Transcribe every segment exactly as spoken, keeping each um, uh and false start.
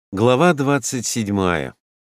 Глава двадцать седьмая.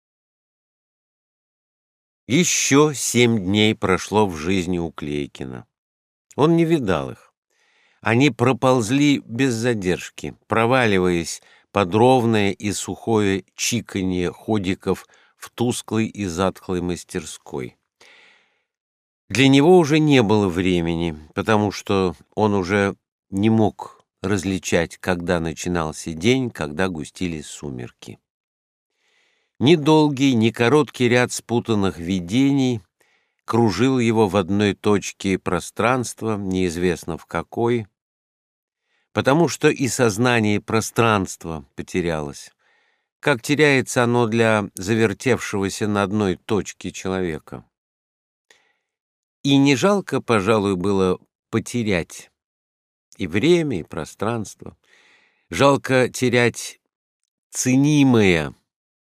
Еще семь дней прошло в жизни у Клейкина. Он не видал их. Они проползли без задержки, проваливаясь под ровное и сухое чиканье ходиков в тусклой и затхлой мастерской. Для него уже не было времени, потому что он уже не мог различать, когда начинался день, когда густились сумерки. Ни долгий, ни короткий ряд спутанных видений кружил его в одной точке пространства, неизвестно в какой, потому что и сознание пространства потерялось, как теряется оно для завертевшегося на одной точке человека. И не жалко, пожалуй, было потерять и время, и пространство. Жалко терять ценимое.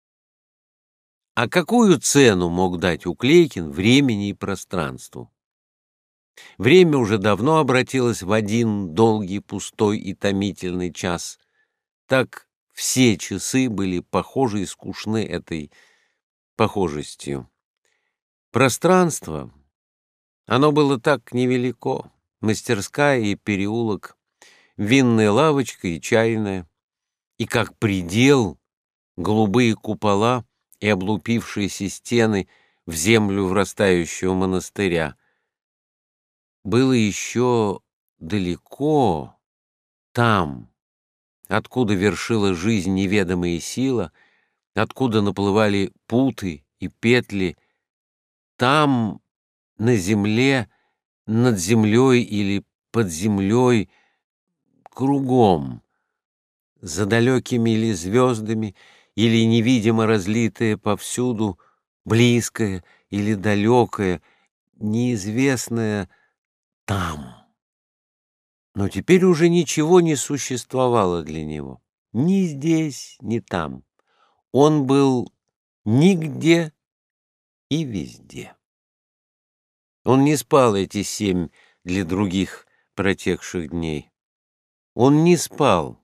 А какую цену мог дать Уклейкин времени и пространству? Время уже давно обратилось в один долгий, пустой и томительный час. Так все часы были похожи и скучны этой похожестью. Пространство, оно было так невелико. Мастерская и переулок, винная лавочка и чайная, и как предел голубые купола и облупившиеся стены в землю врастающего монастыря. Было еще далеко, там, откуда вершила жизнь неведомая сила, откуда наплывали путы и петли, там, на земле, над землей или под землей, кругом, за далекими или звездами, или невидимо разлитое повсюду, близкое или далекое, неизвестное там. Но теперь уже ничего не существовало для него, ни здесь, ни там. Он был нигде и везде. Он не спал эти семь для других протекших дней. Он не спал,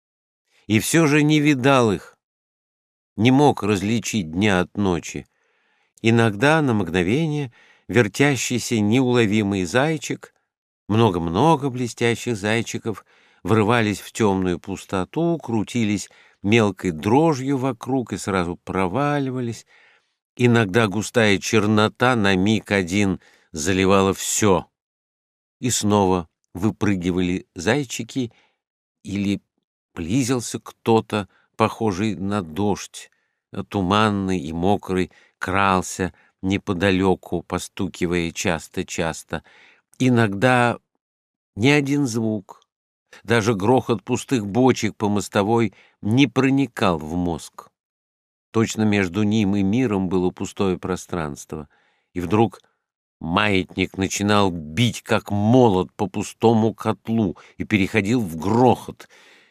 и все же не видал их, не мог различить дня от ночи. Иногда, на мгновение, вертящийся неуловимый зайчик, много-много блестящих зайчиков, врывались в темную пустоту, крутились мелкой дрожью вокруг и сразу проваливались. Иногда густая чернота на миг один заливала все, и снова выпрыгивали зайчики, или близился кто-то, похожий на дождь, туманный и мокрый, крался неподалеку, постукивая часто-часто. Иногда ни один звук, даже грохот пустых бочек по мостовой, не проникал в мозг. Точно между ним и миром было пустое пространство. И вдруг маятник начинал бить, как молот, по пустому котлу и переходил в грохот.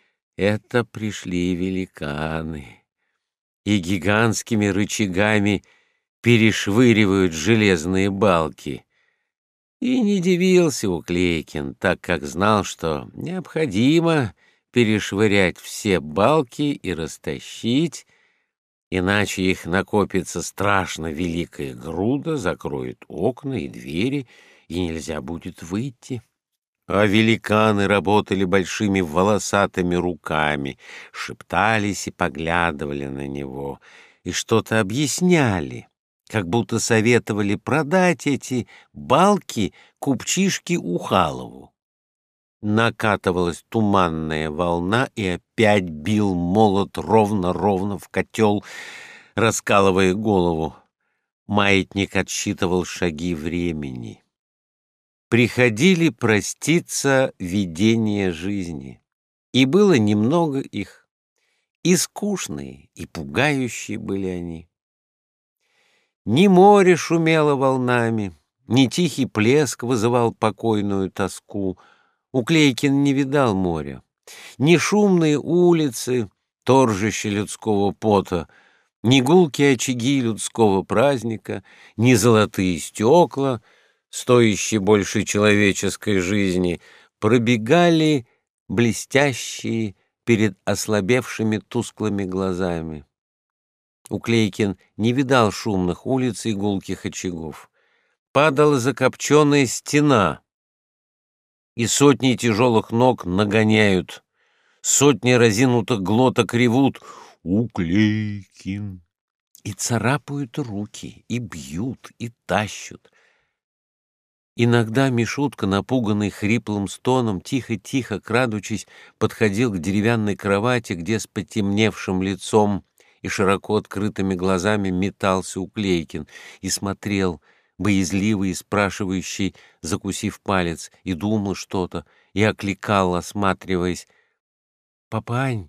Это пришли великаны, и гигантскими рычагами перешвыривают железные балки. И не дивился Уклейкин, так как знал, что необходимо перешвырять все балки и растащить, иначе их накопится страшно великая груда, закроет окна и двери, и нельзя будет выйти. А великаны работали большими волосатыми руками, шептались и поглядывали на него, и что-то объясняли, как будто советовали продать эти балки купчишке Ухалову. Накатывалась туманная волна, и опять бил молот ровно-ровно в котел, раскалывая голову. Маятник отсчитывал шаги времени. Приходили проститься видения жизни, и было немного их, и скучные, и пугающие были они. Ни море шумело волнами, ни тихий плеск вызывал покойную тоску. Уклейкин не видал моря. Ни шумные улицы, торжище людского пота, ни гулкие очаги людского праздника, ни золотые стекла, стоящие больше человеческой жизни, пробегали блестящие перед ослабевшими тусклыми глазами. Уклейкин не видал шумных улиц и гулких очагов. Падала закопченная стена, и сотни тяжелых ног нагоняют, сотни разинутых глоток ревут «Уклейкин!» и царапают руки, и бьют, и тащут. Иногда Мишутка, напуганный хриплым стоном, тихо-тихо, крадучись, подходил к деревянной кровати, где с потемневшим лицом и широко открытыми глазами метался Уклейкин и смотрел, боязливый и спрашивающий, закусив палец, и думал что-то, и окликал, осматриваясь: «Папань!»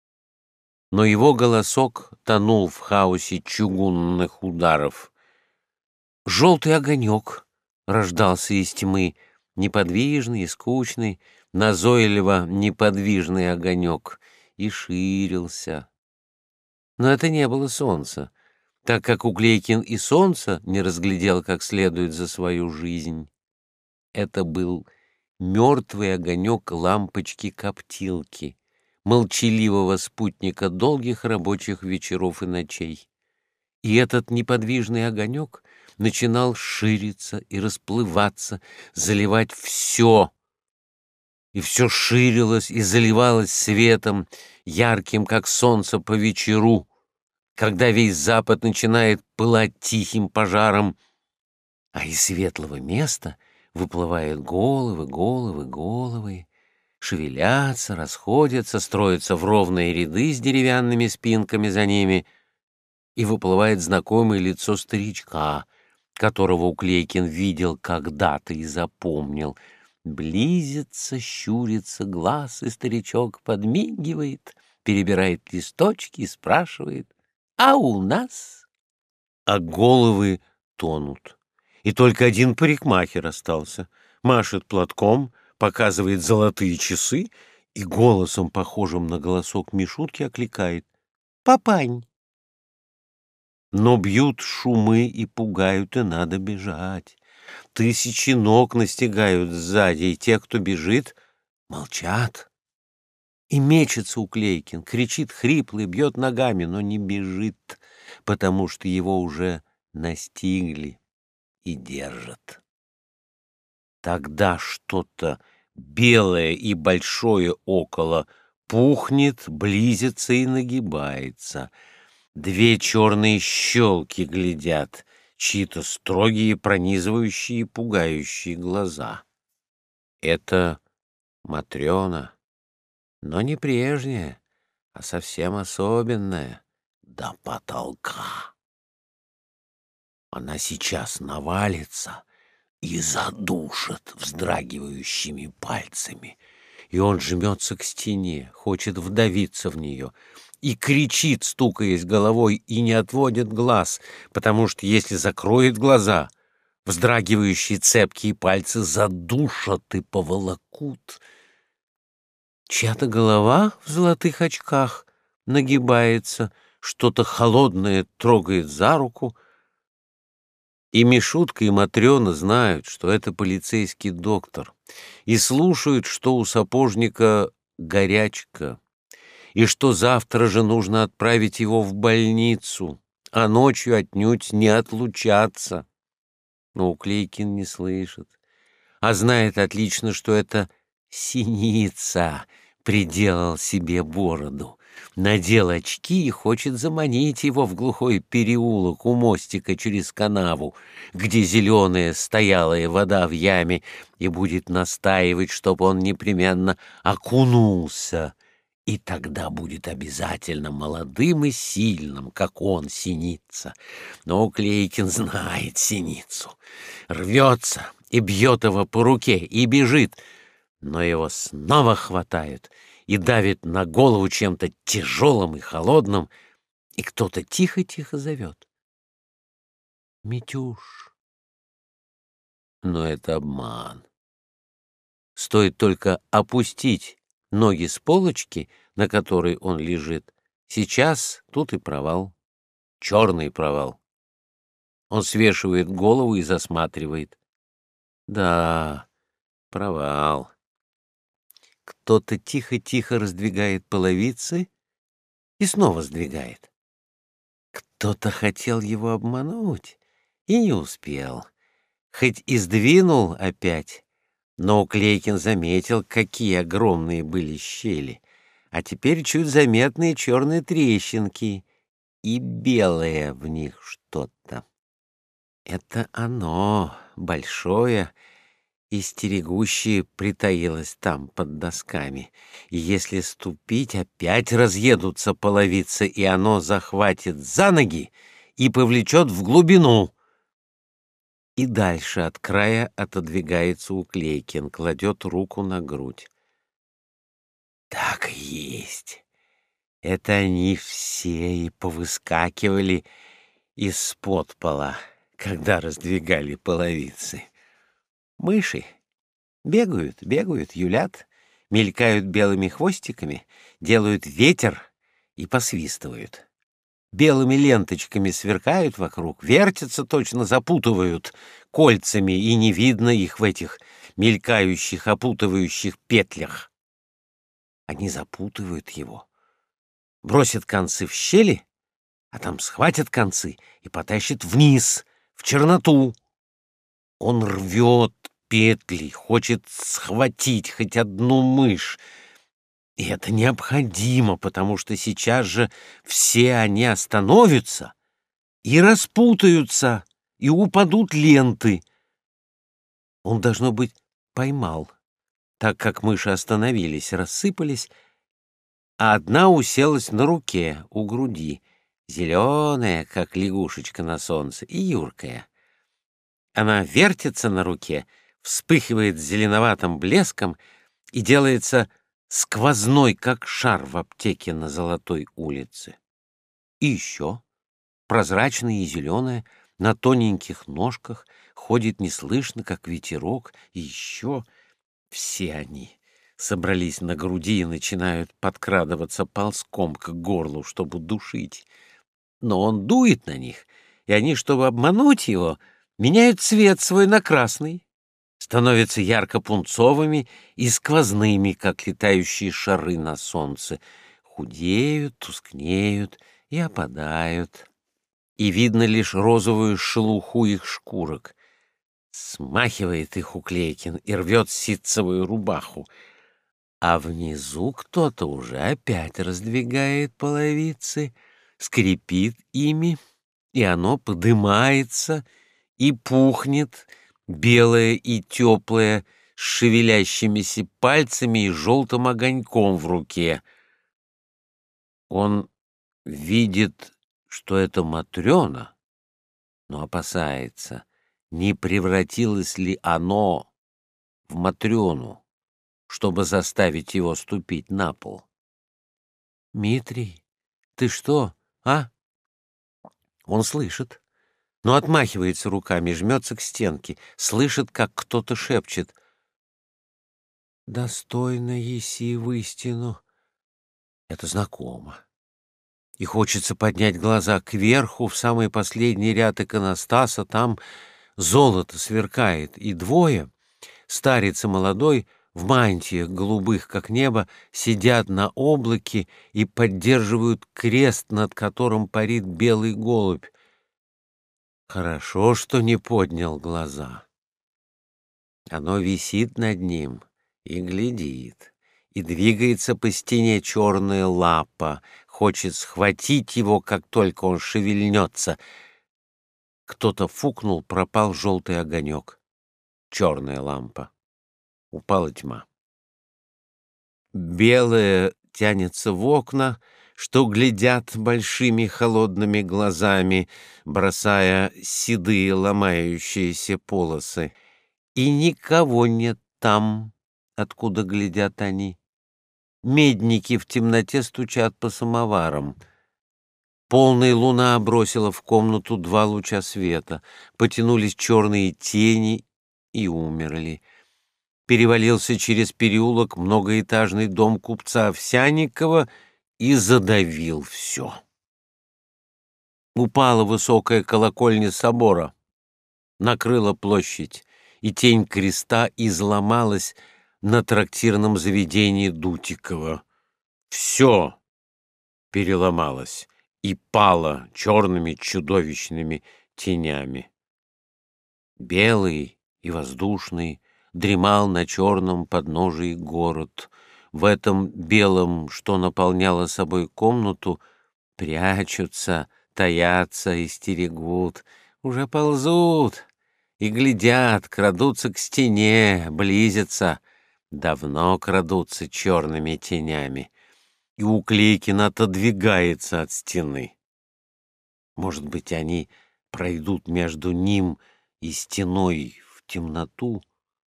Но его голосок тонул в хаосе чугунных ударов. Желтый огонек рождался из тьмы, неподвижный и скучный, назойливо неподвижный огонек, и ширился. Но это не было солнца, так как Уклейкин и солнца не разглядел как следует за свою жизнь. Это был мертвый огонек лампочки-коптилки, молчаливого спутника долгих рабочих вечеров и ночей. И этот неподвижный огонек начинал шириться и расплываться, заливать все, и все ширилось и заливалось светом, ярким, как солнце по вечеру, когда весь запад начинает пылать тихим пожаром, а из светлого места выплывают головы, головы, головы, шевелятся, расходятся, строятся в ровные ряды с деревянными спинками за ними, и выплывает знакомое лицо старичка, которого Уклейкин видел когда-то и запомнил. Близится, щурится глаз, и старичок подмигивает, перебирает листочки и спрашивает: «А у нас?» А головы тонут. И только один парикмахер остался. Машет платком, показывает золотые часы и голосом, похожим на голосок Мишутки, окликает: «Папань!» Но бьют шумы и пугают, и надо бежать. Тысячи ног настигают сзади, и те, кто бежит, молчат. И мечется Уклейкин, кричит хрипло и бьет ногами, но не бежит, потому что его уже настигли и держат. Тогда что-то белое и большое около пухнет, близится и нагибается. Две черные щелки глядят, чьи-то строгие, пронизывающие, пугающие глаза. Это Матрена, но не прежняя, а совсем особенная, до потолка. Она сейчас навалится и задушит вздрагивающими пальцами, и он жмется к стене, хочет вдавиться в нее, и кричит, стукаясь головой, и не отводит глаз, потому что если закроет глаза, вздрагивающие цепкие пальцы задушат и поволокут. Чья-то голова в золотых очках нагибается, что-то холодное трогает за руку, и Мишутка, и Матрена знают, что это полицейский доктор, и слушают, что у сапожника горячка, и что завтра же нужно отправить его в больницу, а ночью отнюдь не отлучаться. Но Уклейкин не слышит, а знает отлично, что это синица приделал себе бороду, надел очки и хочет заманить его в глухой переулок у мостика через канаву, где зеленая стоялая вода в яме, и будет настаивать, чтобы он непременно окунулся. И тогда будет обязательно молодым и сильным, как он, синица. Но Уклейкин знает синицу, рвется и бьет его по руке, и бежит, но его снова хватают и давит на голову чем-то тяжелым и холодным, и кто-то тихо-тихо зовет: «Митюш». Но это обман. Стоит только опустить ноги с полочки, на которой он лежит, сейчас тут и провал, черный провал. Он свешивает голову и засматривает. Да, провал. Кто кто-то тихо-тихо раздвигает половицы и снова сдвигает. Кто-то хотел его обмануть и не успел. Хоть и сдвинул опять, но Уклейкин заметил, какие огромные были щели, а теперь чуть заметные черные трещинки и белое в них что-то. Это оно, большое и стерегущее, притаилось там под досками, и если ступить, опять разъедутся половицы, и оно захватит за ноги и повлечет в глубину. И дальше от края отодвигается Уклейкин, кладет руку на грудь. Так и есть. Это они все и повыскакивали из-под пола, когда раздвигали половицы. Мыши бегают, бегают, юлят, мелькают белыми хвостиками, делают ветер и посвистывают. Белыми ленточками сверкают вокруг, вертятся, точно запутывают кольцами, и не видно их в этих мелькающих, опутывающих петлях. Они запутывают его, бросят концы в щели, а там схватят концы и потащат вниз, в черноту. Он рвет петли, хочет схватить хоть одну мышь. И это необходимо, потому что сейчас же все они остановятся и распутаются, и упадут ленты. Он, должно быть, поймал, так как мыши остановились, рассыпались, а одна уселась на руке у груди, зеленая, как лягушечка на солнце, и юркая. Она вертится на руке, вспыхивает зеленоватым блеском и делается сквозной, как шар в аптеке на Золотой улице. И еще прозрачная и зеленая, на тоненьких ножках, ходит неслышно, как ветерок, и еще все они собрались на груди и начинают подкрадываться ползком к горлу, чтобы душить. Но он дует на них, и они, чтобы обмануть его, меняют цвет свой на красный, становятся ярко-пунцовыми и сквозными, как летающие шары на солнце, худеют, тускнеют и опадают, и видно лишь розовую шелуху их шкурок. Смахивает их Уклейкин и рвет ситцевую рубаху, а внизу кто-то уже опять раздвигает половицы, скрипит ими, и оно подымается и пухнет, белое и теплое, с шевелящимися пальцами и желтым огоньком в руке. Он видит, что это Матрена, но опасается, не превратилось ли оно в Матрену, чтобы заставить его ступить на пол. «Митрий, ты что, а?» Он слышит, но отмахивается руками, жмется к стенке, слышит, как кто-то шепчет: «Достойно еси в истину». Это знакомо. И хочется поднять глаза кверху, в самый последний ряд иконостаса. Там золото сверкает, и двое, старец и молодой, в мантиях голубых, как небо, сидят на облаке и поддерживают крест, над которым парит белый голубь. Хорошо, что не поднял глаза. Оно висит над ним и глядит, и двигается по стене черная лапа, хочет схватить его, как только он шевельнется. Кто-то фукнул, пропал желтый огонек. Черная лампа. Упала тьма. Белое тянется в окна, что глядят большими холодными глазами, бросая седые ломающиеся полосы. И никого нет там, откуда глядят они. Медники в темноте стучат по самоварам. Полная луна бросила в комнату два луча света, потянулись черные тени и умерли. Перевалился через переулок многоэтажный дом купца Овсянникова и задавил все. Упала высокая колокольня собора, накрыла площадь, и тень креста изломалась на трактирном заведении Дутикова. Все переломалось и пало черными чудовищными тенями. Белый и воздушный дремал на черном подножии город. В этом белом, что наполняло собой комнату, прячутся, таятся и стерегут, уже ползут и глядят, крадутся к стене, близятся, давно крадутся черными тенями, и Уклейкин отодвигается от стены. Может быть, они пройдут между ним и стеной в темноту?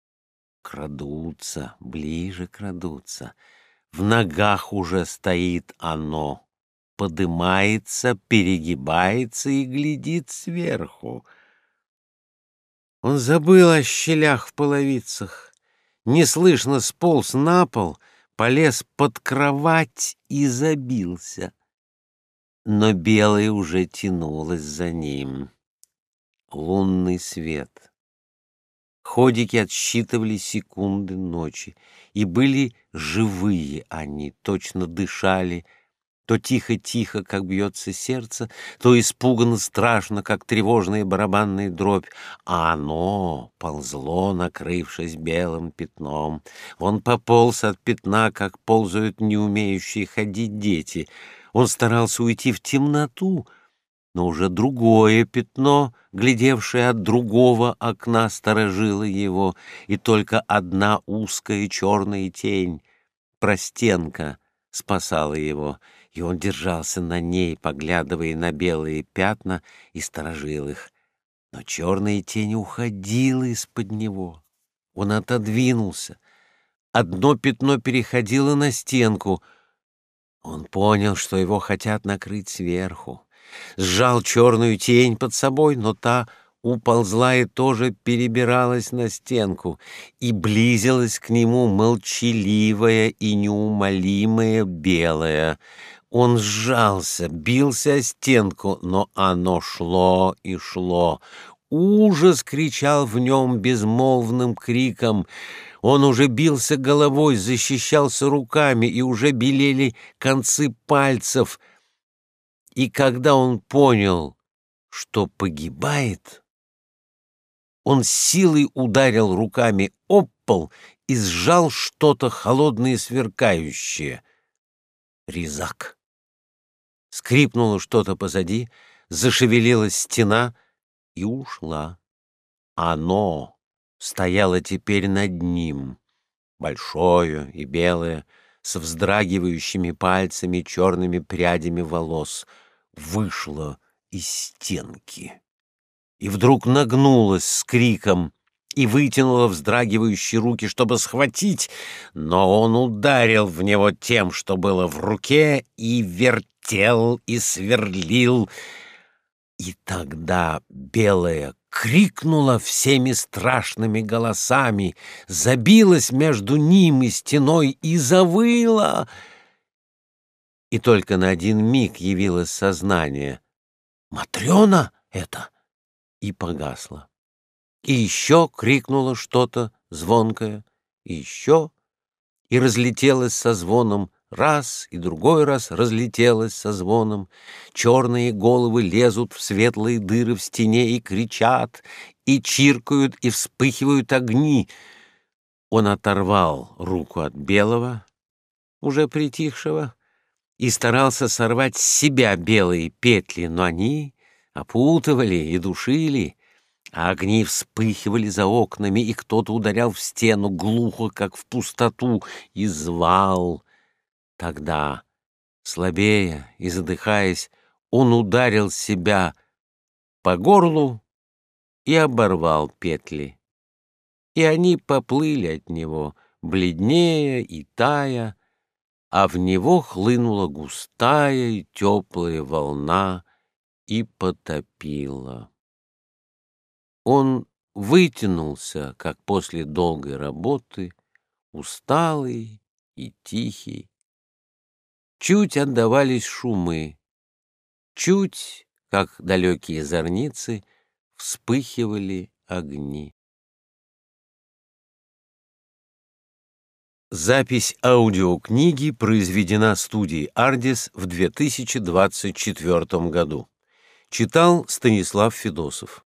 Крадутся, ближе крадутся. В ногах уже стоит оно, подымается, перегибается и глядит сверху. Он забыл о щелях в половицах, неслышно сполз на пол, полез под кровать и забился. Но белое уже тянулось за ним. Лунный свет. Ходики отсчитывали секунды ночи, и были живые они, точно дышали, то тихо-тихо, как бьется сердце, то испуганно страшно, как тревожная барабанная дробь, а оно ползло, накрывшись белым пятном. Он пополз от пятна, как ползают не умеющие ходить дети. Он старался уйти в темноту, но уже другое пятно, глядевшее от другого окна, сторожило его, и только одна узкая черная тень, простенка, спасала его, и он держался на ней, поглядывая на белые пятна, и сторожил их. Но черная тень уходила из-под него. Он отодвинулся. Одно пятно переходило на стенку. Он понял, что его хотят накрыть сверху. Сжал черную тень под собой, но та уползла и тоже перебиралась на стенку, и близилась к нему молчаливая и неумолимая белая. Он сжался, бился о стенку, но оно шло и шло. Ужас кричал в нем безмолвным криком. Он уже бился головой, защищался руками, и уже белели концы пальцев. И когда он понял, что погибает, он с силой ударил руками об пол и сжал что-то холодное и сверкающее. Резак. Скрипнуло что-то позади, зашевелилась стена и ушла. Оно стояло теперь над ним, большое и белое, с вздрагивающими пальцами и черными прядями волос, вышло из стенки и вдруг нагнулась с криком и вытянула вздрагивающие руки, чтобы схватить, но он ударил в него тем, что было в руке, и вертел, и сверлил. И тогда белая крикнула всеми страшными голосами, забилась между ним и стеной и завыла. И только на один миг явилось сознание. «Матрена это!» И погасла. И еще крикнуло что-то звонкое, и еще, и разлетелось со звоном, раз и другой раз разлетелось со звоном. Черные головы лезут в светлые дыры в стене и кричат, и чиркают, и вспыхивают огни. Он оторвал руку от белого, уже притихшего, и старался сорвать с себя белые петли, но они опутывали и душили, а огни вспыхивали за окнами, и кто-то ударял в стену глухо, как в пустоту, и звал. Тогда, слабея и задыхаясь, он ударил себя по горлу и оборвал петли. И они поплыли от него, бледнее и тая, а в него хлынула густая и теплая волна и потопила. Он вытянулся, как после долгой работы, усталый и тихий. Чуть отдавались шумы, чуть, как далекие зорницы, вспыхивали огни. Запись аудиокниги произведена студией «Ардис» в две тысячи двадцать четвёртом году. Читал Станислав Федосов.